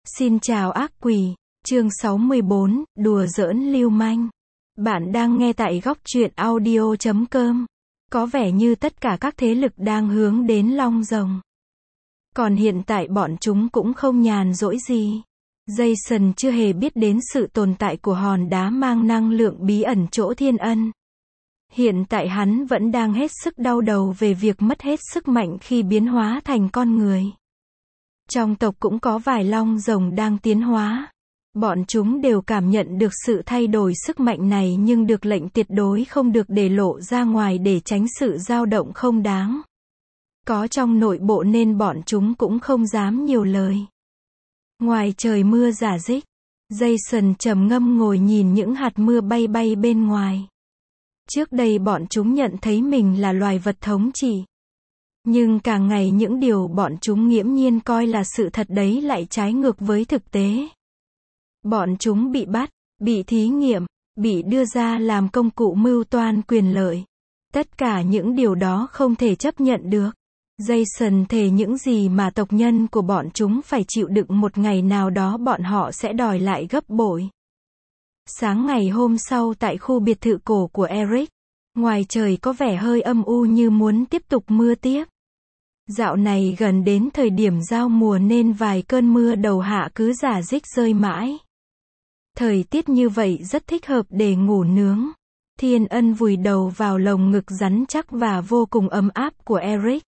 Xin chào ác quỷ, chương 64, đùa giỡn lưu manh. Bạn đang nghe tại góc truyện audio.com. Có vẻ như tất cả các thế lực đang hướng đến Long Rồng. Còn hiện tại bọn chúng cũng không nhàn rỗi gì. Jason chưa hề biết đến sự tồn tại của hòn đá mang năng lượng bí ẩn chỗ Thiên Ân. Hiện tại hắn vẫn đang hết sức đau đầu về việc mất hết sức mạnh khi biến hóa thành con người. Trong tộc cũng có vài long rồng đang tiến hóa. Bọn chúng đều cảm nhận được sự thay đổi sức mạnh này nhưng được lệnh tuyệt đối không được để lộ ra ngoài để tránh sự dao động không đáng có trong nội bộ nên bọn chúng cũng không dám nhiều lời. Ngoài trời mưa rả rích, Jason trầm ngâm ngồi nhìn những hạt mưa bay bay bên ngoài. Trước đây bọn chúng nhận thấy mình là loài vật thống trị. Nhưng càng ngày những điều bọn chúng nghiễm nhiên coi là sự thật đấy lại trái ngược với thực tế. Bọn chúng bị bắt, bị thí nghiệm, bị đưa ra làm công cụ mưu toan quyền lợi. Tất cả những điều đó không thể chấp nhận được. Jason thề những gì mà tộc nhân của bọn chúng phải chịu đựng một ngày nào đó bọn họ sẽ đòi lại gấp bội. Sáng ngày hôm sau tại khu biệt thự cổ của Eric, ngoài trời có vẻ hơi âm u như muốn tiếp tục mưa tiếp. Dạo này gần đến thời điểm giao mùa nên vài cơn mưa đầu hạ cứ rả rích rơi mãi. Thời tiết như vậy rất thích hợp để ngủ nướng. Thiên Ân vùi đầu vào lồng ngực rắn chắc và vô cùng ấm áp của Eric.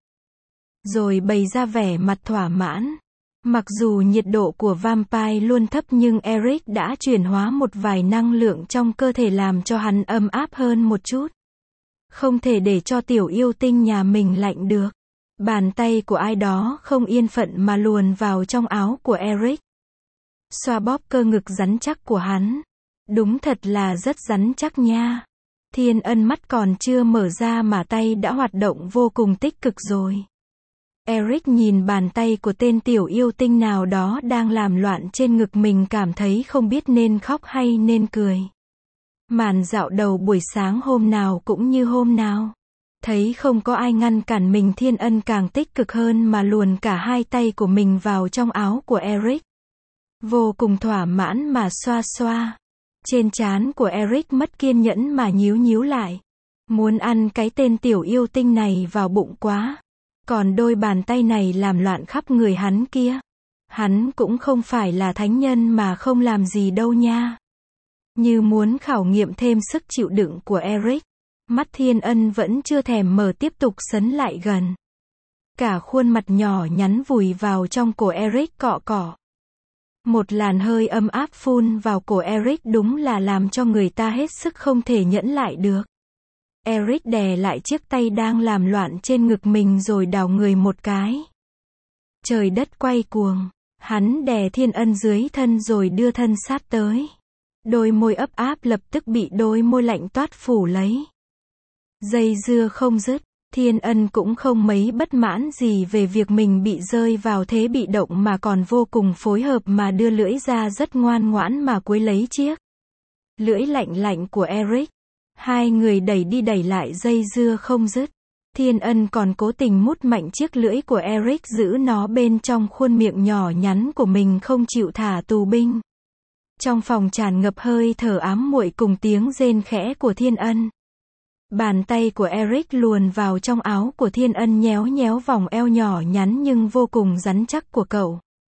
Rồi bày ra vẻ mặt thỏa mãn. Mặc dù nhiệt độ của vampire luôn thấp nhưng Eric đã chuyển hóa một vài năng lượng trong cơ thể làm cho hắn ấm áp hơn một chút. Không thể để cho tiểu yêu tinh nhà mình lạnh được. Bàn tay của ai đó không yên phận mà luồn vào trong áo của Eric. Xoa bóp cơ ngực rắn chắc của hắn. Đúng thật là rất rắn chắc nha. Thiên Ân mắt còn chưa mở ra mà tay đã hoạt động vô cùng tích cực rồi. Eric nhìn bàn tay của tên tiểu yêu tinh nào đó đang làm loạn trên ngực mình cảm thấy không biết nên khóc hay nên cười. Màn dạo đầu buổi sáng hôm nào cũng như hôm nào. Thấy không có ai ngăn cản mình Thiên Ân càng tích cực hơn mà luồn cả hai tay của mình vào trong áo của Eric. Vô cùng thỏa mãn mà xoa xoa. Trên trán của Eric mất kiên nhẫn mà nhíu nhíu lại. Muốn ăn cái tên tiểu yêu tinh này vào bụng quá. Còn đôi bàn tay này làm loạn khắp người hắn kia. Hắn cũng không phải là thánh nhân mà không làm gì đâu nha. Như muốn khảo nghiệm thêm sức chịu đựng của Eric. Mắt Thiên Ân vẫn chưa thèm mở tiếp tục sấn lại gần. Cả khuôn mặt nhỏ nhắn vùi vào trong cổ Eric cọ cọ. Một làn hơi ấm áp phun vào cổ Eric đúng là làm cho người ta hết sức không thể nhẫn lại được. Eric đè lại chiếc tay đang làm loạn trên ngực mình rồi đảo người một cái. Trời đất quay cuồng. Hắn đè Thiên Ân dưới thân rồi đưa thân sát tới. Đôi môi ấp áp lập tức bị đôi môi lạnh toát phủ lấy. Dây dưa không dứt, Thiên Ân cũng không mấy bất mãn gì về việc mình bị rơi vào thế bị động mà còn vô cùng phối hợp mà đưa lưỡi ra rất ngoan ngoãn mà cuối lấy chiếc lưỡi lạnh lạnh của Eric. Hai người đẩy đi đẩy lại dây dưa không dứt. Thiên Ân còn cố tình mút mạnh chiếc lưỡi của Eric giữ nó bên trong khuôn miệng nhỏ nhắn của mình không chịu thả tù binh. Trong phòng tràn ngập hơi thở ám muội cùng tiếng rên khẽ của Thiên Ân. Bàn tay của Eric luồn vào trong áo của Thiên Ân nhéo nhéo vòng eo nhỏ nhắn nhưng vô cùng rắn chắc của cậu.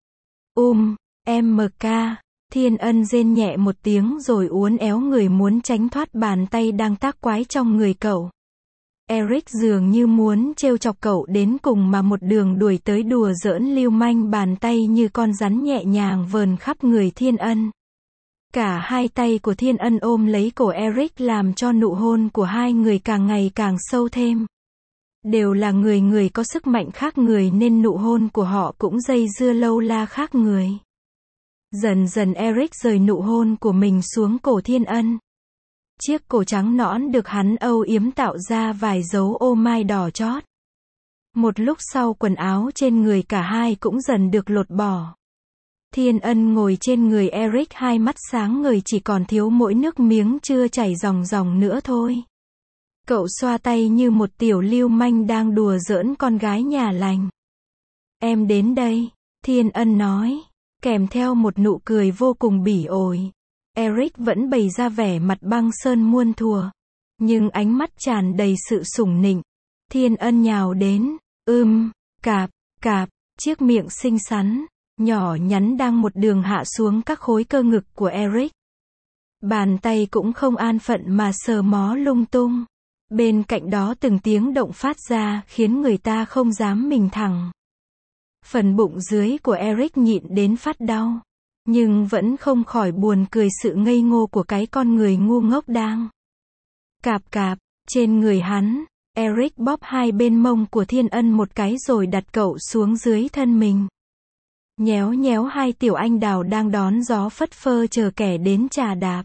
MK. Thiên Ân rên nhẹ một tiếng rồi uốn éo người muốn tránh thoát bàn tay đang tác quái trong người cậu. Eric dường như muốn trêu chọc cậu đến cùng mà một đường đuổi tới đùa giỡn lưu manh bàn tay như con rắn nhẹ nhàng vờn khắp người Thiên Ân. Cả hai tay của Thiên Ân ôm lấy cổ Eric làm cho nụ hôn của hai người càng ngày càng sâu thêm. Đều là người có sức mạnh khác người nên nụ hôn của họ cũng dây dưa lâu la khác người. Dần dần Eric rời nụ hôn của mình xuống cổ Thiên Ân. Chiếc cổ trắng nõn được hắn âu yếm tạo ra vài dấu ô mai đỏ chót. Một lúc sau quần áo trên người cả hai cũng dần được lột bỏ. Thiên Ân ngồi trên người Eric hai mắt sáng ngời chỉ còn thiếu mỗi nước miếng chưa chảy ròng ròng nữa thôi. Cậu xoa tay như một tiểu lưu manh đang đùa giỡn con gái nhà lành. Em đến đây, Thiên Ân nói. kèm theo một nụ cười vô cùng bỉ ổi. Eric vẫn bày ra vẻ mặt băng sơn muôn thuở, nhưng ánh mắt tràn đầy sự sủng nịnh. Thiên Ân nhào đến, cạp, cạp, chiếc miệng xinh xắn, nhỏ nhắn đang một đường hạ xuống các khối cơ ngực của Eric. Bàn tay cũng không an phận mà sờ mó lung tung. Bên cạnh đó từng tiếng động phát ra khiến người ta không dám mình thẳng. Phần bụng dưới của Eric nhịn đến phát đau, nhưng vẫn không khỏi buồn cười sự ngây ngô của cái con người ngu ngốc đang cạp cạp trên người hắn. Eric bóp hai bên mông của Thiên Ân một cái rồi đặt cậu xuống dưới thân mình. Nhéo nhéo hai tiểu anh đào đang đón gió phất phơ chờ kẻ đến chà đạp.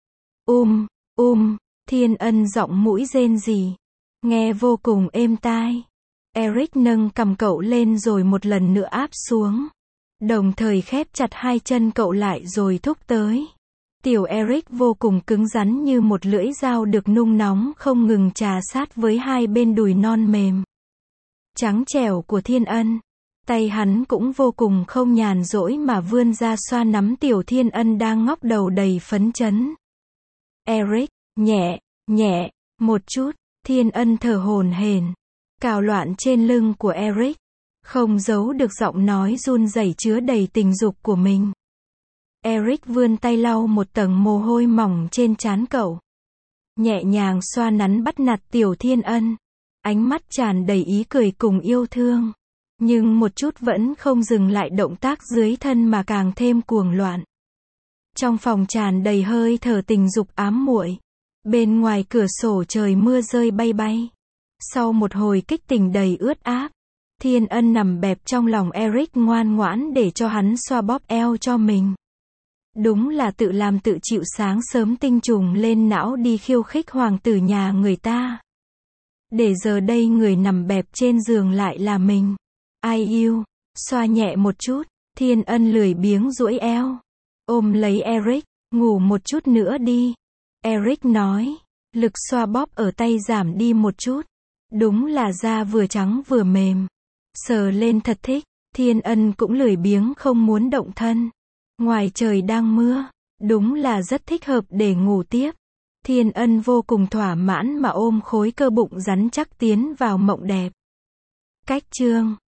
Thiên Ân giọng mũi rên rỉ, nghe vô cùng êm tai. Eric nâng cằm cậu lên rồi một lần nữa áp xuống, đồng thời khép chặt hai chân cậu lại rồi thúc tới. Tiểu Eric vô cùng cứng rắn như một lưỡi dao được nung nóng không ngừng chà sát với hai bên đùi non mềm trắng trẻo của Thiên Ân. Tay hắn cũng vô cùng không nhàn rỗi mà vươn ra xoa nắm tiểu Thiên Ân đang ngóc đầu đầy phấn chấn. Eric, nhẹ, một chút. Thiên Ân thở hổn hển, cào loạn trên lưng của Eric, không giấu được giọng nói run rẩy chứa đầy tình dục của mình. Eric vươn tay lau một tầng mồ hôi mỏng trên trán cậu, nhẹ nhàng xoa nắn bắt nạt tiểu Thiên Ân, ánh mắt tràn đầy ý cười cùng yêu thương, nhưng một chút vẫn không dừng lại động tác dưới thân mà càng thêm cuồng loạn. Trong phòng tràn đầy hơi thở tình dục ám muội. Bên ngoài cửa sổ trời mưa rơi bay bay. Sau một hồi kích tình đầy ướt áp, Thiên Ân nằm bẹp trong lòng Eric ngoan ngoãn để cho hắn xoa bóp eo cho mình. Đúng là tự làm tự chịu, sáng sớm tinh trùng lên não đi khiêu khích hoàng tử nhà người ta. Để giờ đây người nằm bẹp trên giường lại là mình. Ai yêu, xoa nhẹ một chút. Thiên Ân lười biếng duỗi eo, ôm lấy Eric, ngủ một chút nữa đi. Eric nói, lực xoa bóp ở tay giảm đi một chút. Đúng là da vừa trắng vừa mềm, sờ lên thật thích. Thiên Ân cũng lười biếng không muốn động thân. Ngoài trời đang mưa, đúng là rất thích hợp để ngủ tiếp. Thiên Ân vô cùng thỏa mãn mà ôm khối cơ bụng rắn chắc tiến vào mộng đẹp. Cách chương